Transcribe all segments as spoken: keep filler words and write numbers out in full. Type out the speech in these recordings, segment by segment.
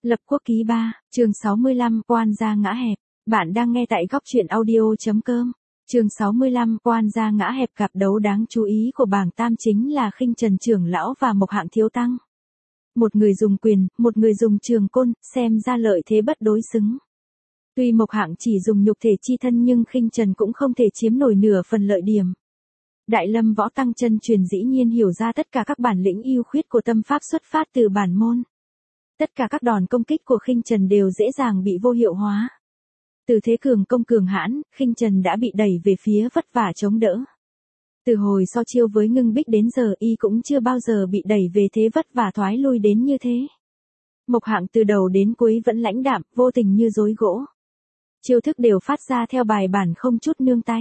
Lập Quốc Ký ba, chương sáu mươi lăm, Quan gia ngã hẹp. Bạn đang nghe tại góc truyện audio.com. Chương sáu mươi lăm, Quan gia ngã hẹp. Cặp đấu đáng chú ý của bảng tam chính là Khinh Trần trưởng lão và Mộc Hạng thiếu tăng. Một người dùng quyền, một người dùng trường côn, xem ra lợi thế bất đối xứng. Tuy Mộc Hạng chỉ dùng nhục thể chi thân nhưng Khinh Trần cũng không thể chiếm nổi nửa phần lợi điểm. Đại Lâm Võ Tăng chân truyền dĩ nhiên hiểu ra tất cả các bản lĩnh ưu khuyết của tâm pháp xuất phát từ bản môn. Tất cả các đòn công kích của Khinh Trần đều dễ dàng bị vô hiệu hóa. Từ thế cường công cường hãn, Khinh Trần đã bị đẩy về phía vất vả chống đỡ. Từ hồi so chiêu với Ngưng Bích đến giờ y cũng chưa bao giờ bị đẩy về thế vất vả thoái lui đến như thế. Mộc Hạng từ đầu đến cuối vẫn lãnh đạm, vô tình như dối gỗ. Chiêu thức đều phát ra theo bài bản không chút nương tay.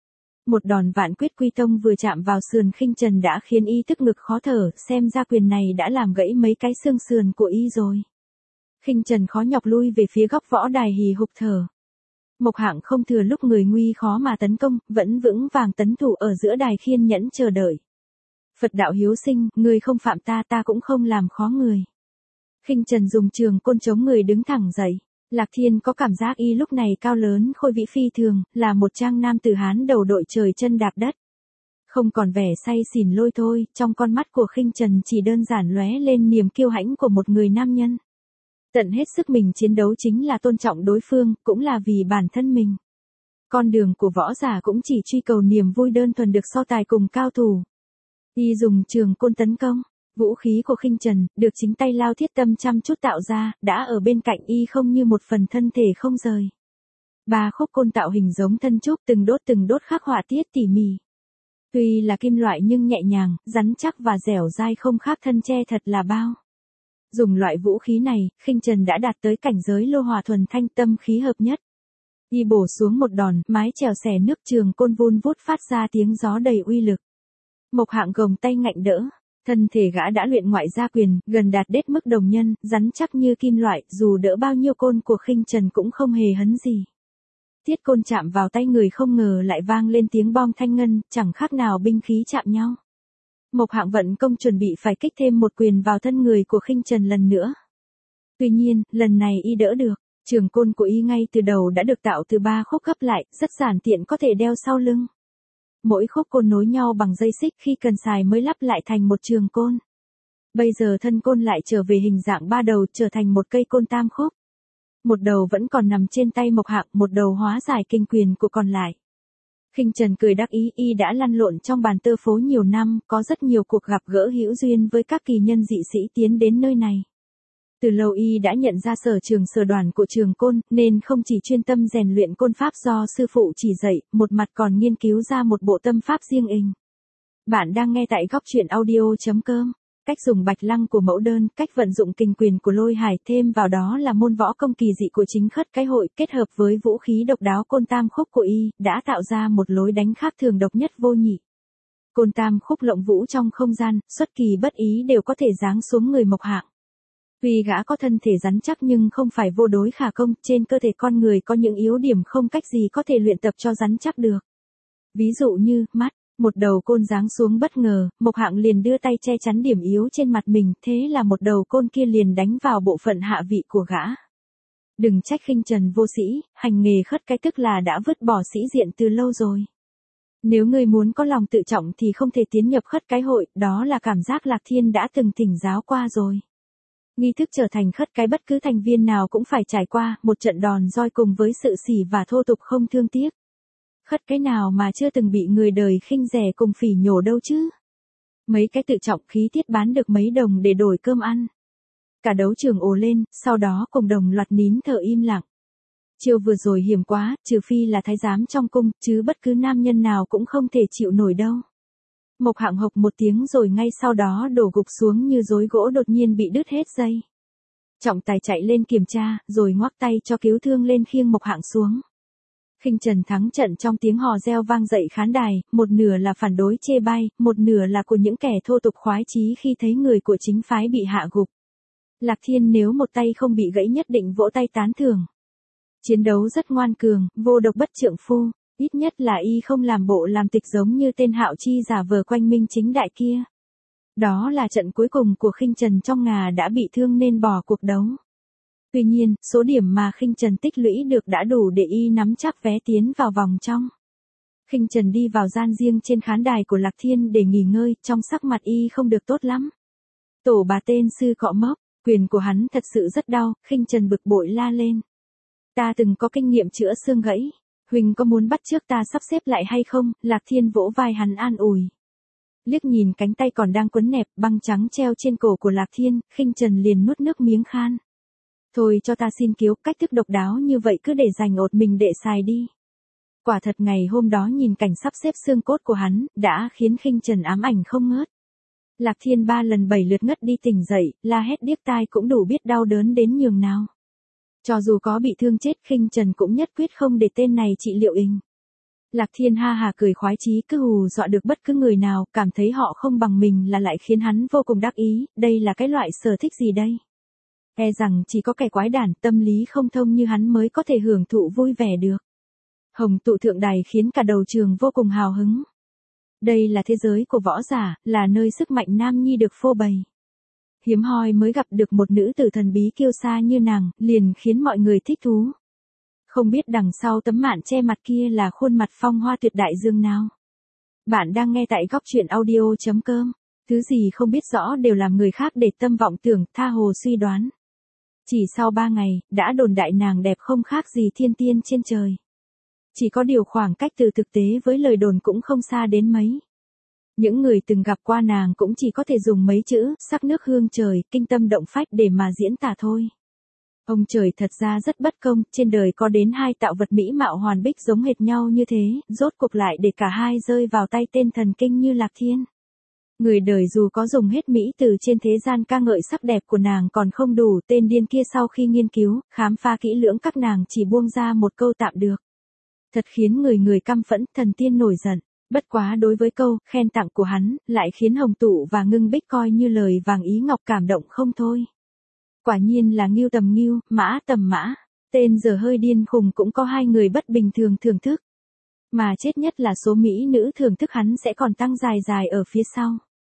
Một đòn Vạn Quyết Quy Tông vừa chạm vào sườn Khinh Trần đã khiến y tức ngực khó thở, xem ra quyền này đã làm gãy mấy cái xương sườn của y rồi. Khinh Trần khó nhọc lui về phía góc võ đài hì hục thở. Mộc Hạng không thừa lúc người nguy khó mà tấn công, vẫn vững vàng tấn thủ ở giữa đài khiên nhẫn chờ đợi. Phật đạo hiếu sinh, người không phạm ta ta cũng không làm khó người. Khinh Trần dùng trường côn chống người đứng thẳng dậy. Lạc Thiên có cảm giác y lúc này cao lớn khôi vĩ phi thường, là một trang nam tử Hán đầu đội trời chân đạp đất. Không còn vẻ say xỉn lôi thôi, trong con mắt của Khinh Trần chỉ đơn giản lóe lên niềm kiêu hãnh của một người nam nhân. Tận hết sức mình chiến đấu chính là tôn trọng đối phương, cũng là vì bản thân mình. Con đường của võ giả cũng chỉ truy cầu niềm vui đơn thuần được so tài cùng cao thủ. Y dùng trường côn tấn công. Vũ khí của Khinh Trần, được chính tay Lao Thiết Tâm chăm chút tạo ra, đã ở bên cạnh y không như một phần thân thể không rời. Ba khúc côn tạo hình giống thân trúc từng đốt từng đốt khắc họa tiết tỉ mỉ. Tuy là kim loại nhưng nhẹ nhàng, rắn chắc và dẻo dai không khác thân tre thật là bao. Dùng loại vũ khí này, Khinh Trần đã đạt tới cảnh giới lô hòa thuần thanh tâm khí hợp nhất. Y bổ xuống một đòn, mái chèo xẻ nước trường côn vun vút phát ra tiếng gió đầy uy lực. Mộc Hạng gồng tay ngạnh đỡ. Thân thể gã đã luyện ngoại gia quyền, gần đạt đết mức đồng nhân, rắn chắc như kim loại, dù đỡ bao nhiêu côn của Khinh Trần cũng không hề hấn gì. Tiết côn chạm vào tay người không ngờ lại vang lên tiếng bom thanh ngân, chẳng khác nào binh khí chạm nhau. Mộc Hạng vận công chuẩn bị phải kích thêm một quyền vào thân người của Khinh Trần lần nữa. Tuy nhiên, lần này y đỡ được, trường côn của y ngay từ đầu đã được tạo từ ba khúc gấp lại, rất giản tiện có thể đeo sau lưng. Mỗi khúc côn nối nhau bằng dây xích khi cần xài mới lắp lại thành một trường côn. Bây giờ thân côn lại trở về hình dạng ba đầu trở thành một cây côn tam khúc. Một đầu vẫn còn nằm trên tay Mộc Hạng, một đầu hóa giải kinh quyền của còn lại. Khinh Trần cười đắc ý, y đã lăn lộn trong bàn tơ phố nhiều năm, có rất nhiều cuộc gặp gỡ hữu duyên với các kỳ nhân dị sĩ tiến đến nơi này. Từ lâu y đã nhận ra sở trường sở đoàn của trường côn, nên không chỉ chuyên tâm rèn luyện côn pháp do sư phụ chỉ dạy, một mặt còn nghiên cứu ra một bộ tâm pháp riêng ình. Bạn đang nghe tại góc truyện audio.com. Cách dùng bạch lăng của mẫu đơn, cách vận dụng kình quyền của Lôi Hải, thêm vào đó là môn võ công kỳ dị của chính Khất Cái Hội, kết hợp với vũ khí độc đáo côn tam khúc của y, đã tạo ra một lối đánh khác thường độc nhất vô nhị. Côn tam khúc lộng vũ trong không gian, xuất kỳ bất ý đều có thể giáng xuống người Mộc Hạng. Tuy gã có thân thể rắn chắc nhưng không phải vô đối khả công, trên cơ thể con người có những yếu điểm không cách gì có thể luyện tập cho rắn chắc được. Ví dụ như, mắt, một đầu côn giáng xuống bất ngờ, Mộc Hạng liền đưa tay che chắn điểm yếu trên mặt mình, thế là một đầu côn kia liền đánh vào bộ phận hạ vị của gã. Đừng trách Khinh Trần vô sĩ, hành nghề khất cái tức là đã vứt bỏ sĩ diện từ lâu rồi. Nếu người muốn có lòng tự trọng thì không thể tiến nhập Khất Cái Hội, đó là cảm giác Lạc Thiên đã từng thỉnh giáo qua rồi. Nghi thức trở thành khất cái bất cứ thành viên nào cũng phải trải qua một trận đòn roi cùng với sự sỉ và thô tục không thương tiếc. Khất cái nào mà chưa từng bị người đời khinh rẻ cùng phỉ nhổ đâu chứ. Mấy cái tự trọng khí tiết bán được mấy đồng để đổi cơm ăn. Cả đấu trường ồ lên, sau đó cùng đồng loạt nín thở im lặng. Chiêu vừa rồi hiểm quá, trừ phi là thái giám trong cung, chứ bất cứ nam nhân nào cũng không thể chịu nổi đâu. Mộc Hạng hộc một tiếng rồi ngay sau đó đổ gục xuống như rối gỗ đột nhiên bị đứt hết dây. Trọng tài chạy lên kiểm tra, rồi ngoắc tay cho cứu thương lên khiêng Mộc Hạng xuống. Khinh Trần thắng trận trong tiếng hò reo vang dậy khán đài, một nửa là phản đối chê bai, một nửa là của những kẻ thô tục khoái chí khi thấy người của chính phái bị hạ gục. Lạc Thiên nếu một tay không bị gãy nhất định vỗ tay tán thưởng. Chiến đấu rất ngoan cường, vô độc bất trượng phu. Ít nhất là y không làm bộ làm tịch giống như tên Hạo Chi giả vờ quanh minh chính đại kia. Đó là trận cuối cùng của Khinh Trần trong ngà đã bị thương nên bỏ cuộc đấu. Tuy nhiên, số điểm mà Khinh Trần tích lũy được đã đủ để y nắm chắc vé tiến vào vòng trong. Khinh Trần đi vào gian riêng trên khán đài của Lạc Thiên để nghỉ ngơi, trong sắc mặt y không được tốt lắm. Tổ bà tên sư cọ mốc, quyền của hắn thật sự rất đau, Khinh Trần bực bội la lên. Ta từng có kinh nghiệm chữa xương gãy, Huỳnh có muốn bắt chước ta sắp xếp lại hay không? Lạc Thiên vỗ vai hắn an ủi. Liếc nhìn cánh tay còn đang quấn nẹp băng trắng treo trên cổ của Lạc Thiên, Khinh Trần liền nuốt nước miếng khan. Thôi cho ta xin kiếu, cách thức độc đáo như vậy cứ để dành ột mình để xài đi. Quả thật ngày hôm đó nhìn cảnh sắp xếp xương cốt của hắn, đã khiến Khinh Trần ám ảnh không ngớt. Lạc Thiên ba lần bảy lượt ngất đi tỉnh dậy, la hét điếc tai cũng đủ biết đau đớn đến nhường nào. Cho dù có bị thương chết, Khinh Trần cũng nhất quyết không để tên này trị liệu ình. Lạc Thiên ha hà cười khoái chí, cứ hù dọa được bất cứ người nào, cảm thấy họ không bằng mình là lại khiến hắn vô cùng đắc ý, đây là cái loại sở thích gì đây? E rằng chỉ có kẻ quái đản, tâm lý không thông như hắn mới có thể hưởng thụ vui vẻ được. Hồng tụ thượng đài khiến cả đầu trường vô cùng hào hứng. Đây là thế giới của võ giả, là nơi sức mạnh nam nhi được phô bày. Hiếm hoi mới gặp được một nữ tử thần bí kiêu sa như nàng, liền khiến mọi người thích thú. Không biết đằng sau tấm mạn che mặt kia là khuôn mặt phong hoa tuyệt đại dương nào. Bạn đang nghe tại góc truyện audio chấm com. Thứ gì không biết rõ đều làm người khác để tâm vọng tưởng, tha hồ suy đoán. Chỉ sau ba ngày, đã đồn đại nàng đẹp không khác gì thiên tiên trên trời. Chỉ có điều khoảng cách từ thực tế với lời đồn cũng không xa đến mấy. Những người từng gặp qua nàng cũng chỉ có thể dùng mấy chữ, sắc nước hương trời, kinh tâm động phách để mà diễn tả thôi. Ông trời thật ra rất bất công, trên đời có đến hai tạo vật mỹ mạo hoàn bích giống hệt nhau như thế, rốt cuộc lại để cả hai rơi vào tay tên thần kinh như Lạc Thiên. Người đời dù có dùng hết mỹ từ trên thế gian ca ngợi sắc đẹp của nàng còn không đủ, tên điên kia sau khi nghiên cứu, khám phá kỹ lưỡng các nàng chỉ buông ra một câu tạm được. Thật khiến người người căm phẫn, thần tiên nổi giận. Bất quá đối với câu khen tặng của hắn, lại khiến Hồng Tụ và Ngưng Bích coi như lời vàng ý ngọc cảm động không thôi. Quả nhiên là ngưu tầm ngưu, mã tầm mã. Tên giờ hơi điên khùng cũng có hai người bất bình thường thưởng thức. Mà chết nhất là số mỹ nữ thưởng thức hắn sẽ còn tăng dài dài ở phía sau.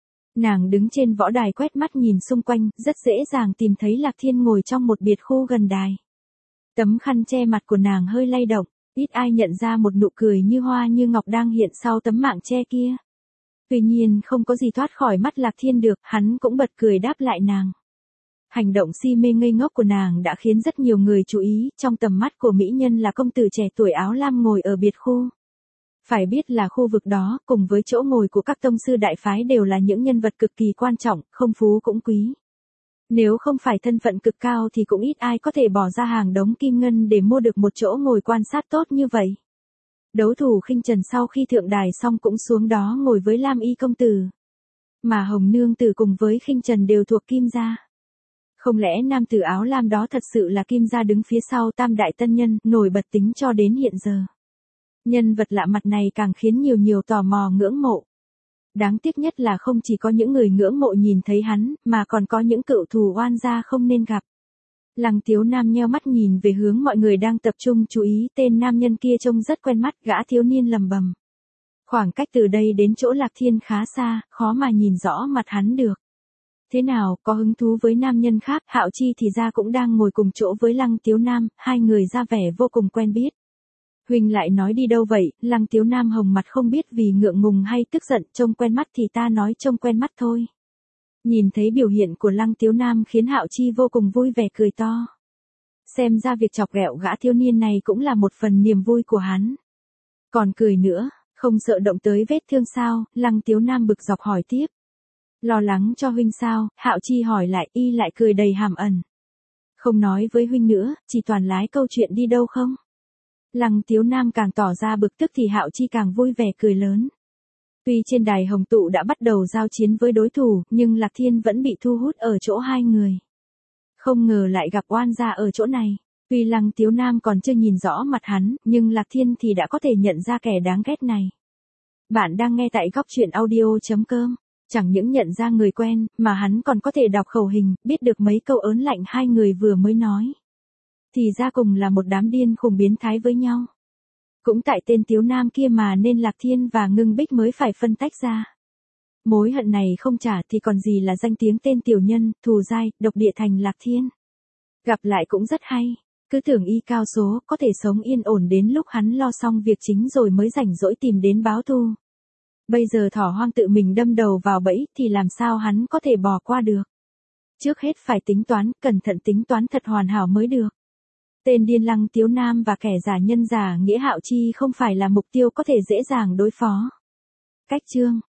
Nàng đứng trên võ đài quét mắt nhìn xung quanh, rất dễ dàng tìm thấy Lạc Thiên ngồi trong một biệt khu gần đài. Tấm khăn che mặt của nàng hơi lay động. Ít ai nhận ra một nụ cười như hoa như ngọc đang hiện sau tấm mạng che kia. Tuy nhiên không có gì thoát khỏi mắt Lạc Thiên được, hắn cũng bật cười đáp lại nàng. Hành động si mê ngây ngốc của nàng đã khiến rất nhiều người chú ý, trong tầm mắt của mỹ nhân là công tử trẻ tuổi áo lam ngồi ở biệt khu. Phải biết là khu vực đó, cùng với chỗ ngồi của các tông sư đại phái đều là những nhân vật cực kỳ quan trọng, không phú cũng quý. Nếu không phải thân phận cực cao thì cũng ít ai có thể bỏ ra hàng đống kim ngân để mua được một chỗ ngồi quan sát tốt như vậy. Đấu thủ Khinh Trần sau khi thượng đài xong cũng xuống đó ngồi với Lam Y công tử. Mà Hồng Nương tử cùng với Khinh Trần đều thuộc Kim gia. Không lẽ nam tử áo lam đó thật sự là Kim gia đứng phía sau tam đại tân nhân, nổi bật tính cho đến hiện giờ. Nhân vật lạ mặt này càng khiến nhiều nhiều tò mò ngưỡng mộ. Đáng tiếc nhất là không chỉ có những người ngưỡng mộ nhìn thấy hắn, mà còn có những cựu thù oan gia không nên gặp. Lăng Tiếu Nam nheo mắt nhìn về hướng mọi người đang tập trung chú ý, tên nam nhân kia trông rất quen mắt, gã thiếu niên lầm bầm. Khoảng cách từ đây đến chỗ Lạc Thiên khá xa, khó mà nhìn rõ mặt hắn được. Thế nào, có hứng thú với nam nhân khác, Hạo Chi thì ra cũng đang ngồi cùng chỗ với Lăng Tiếu Nam, hai người ra vẻ vô cùng quen biết. Huỳnh lại nói đi đâu vậy? Lăng Tiếu Nam hồng mặt không biết vì ngượng ngùng hay tức giận, trông quen mắt thì ta nói trông quen mắt thôi. Nhìn thấy biểu hiện của Lăng Tiếu Nam khiến Hạo Chi vô cùng vui vẻ cười to. Xem ra việc chọc ghẹo gã thiếu niên này cũng là một phần niềm vui của hắn. Còn cười nữa, không sợ động tới vết thương sao? Lăng Tiếu Nam bực dọc hỏi tiếp. Lo lắng cho huynh sao? Hạo Chi hỏi lại, y lại cười đầy hàm ẩn. Không nói với huynh nữa, chỉ toàn lái câu chuyện đi đâu không? Lăng Tiếu Nam càng tỏ ra bực tức thì Hạo Chi càng vui vẻ cười lớn. Tuy trên đài Hồng Tụ đã bắt đầu giao chiến với đối thủ, nhưng Lạc Thiên vẫn bị thu hút ở chỗ hai người. Không ngờ lại gặp oan gia ở chỗ này. Tuy Lăng Tiếu Nam còn chưa nhìn rõ mặt hắn, nhưng Lạc Thiên thì đã có thể nhận ra kẻ đáng ghét này. Bạn đang nghe tại góc truyện audio chấm com. Chẳng những nhận ra người quen, mà hắn còn có thể đọc khẩu hình, biết được mấy câu ớn lạnh hai người vừa mới nói. Thì ra cùng là một đám điên khùng biến thái với nhau. Cũng tại tên Tiếu Nam kia mà nên Lạc Thiên và Ngưng Bích mới phải phân tách ra. Mối hận này không trả thì còn gì là danh tiếng tên tiểu nhân, thù dai, độc địa thành Lạc Thiên. Gặp lại cũng rất hay, cứ tưởng y cao số có thể sống yên ổn đến lúc hắn lo xong việc chính rồi mới rảnh rỗi tìm đến báo thù. Bây giờ thỏ hoang tự mình đâm đầu vào bẫy thì làm sao hắn có thể bỏ qua được. Trước hết phải tính toán, cẩn thận tính toán thật hoàn hảo mới được. Tên điên Lăng Tiếu Nam và kẻ giả nhân giả Nghĩa Hạo Chi không phải là mục tiêu có thể dễ dàng đối phó. Cách chương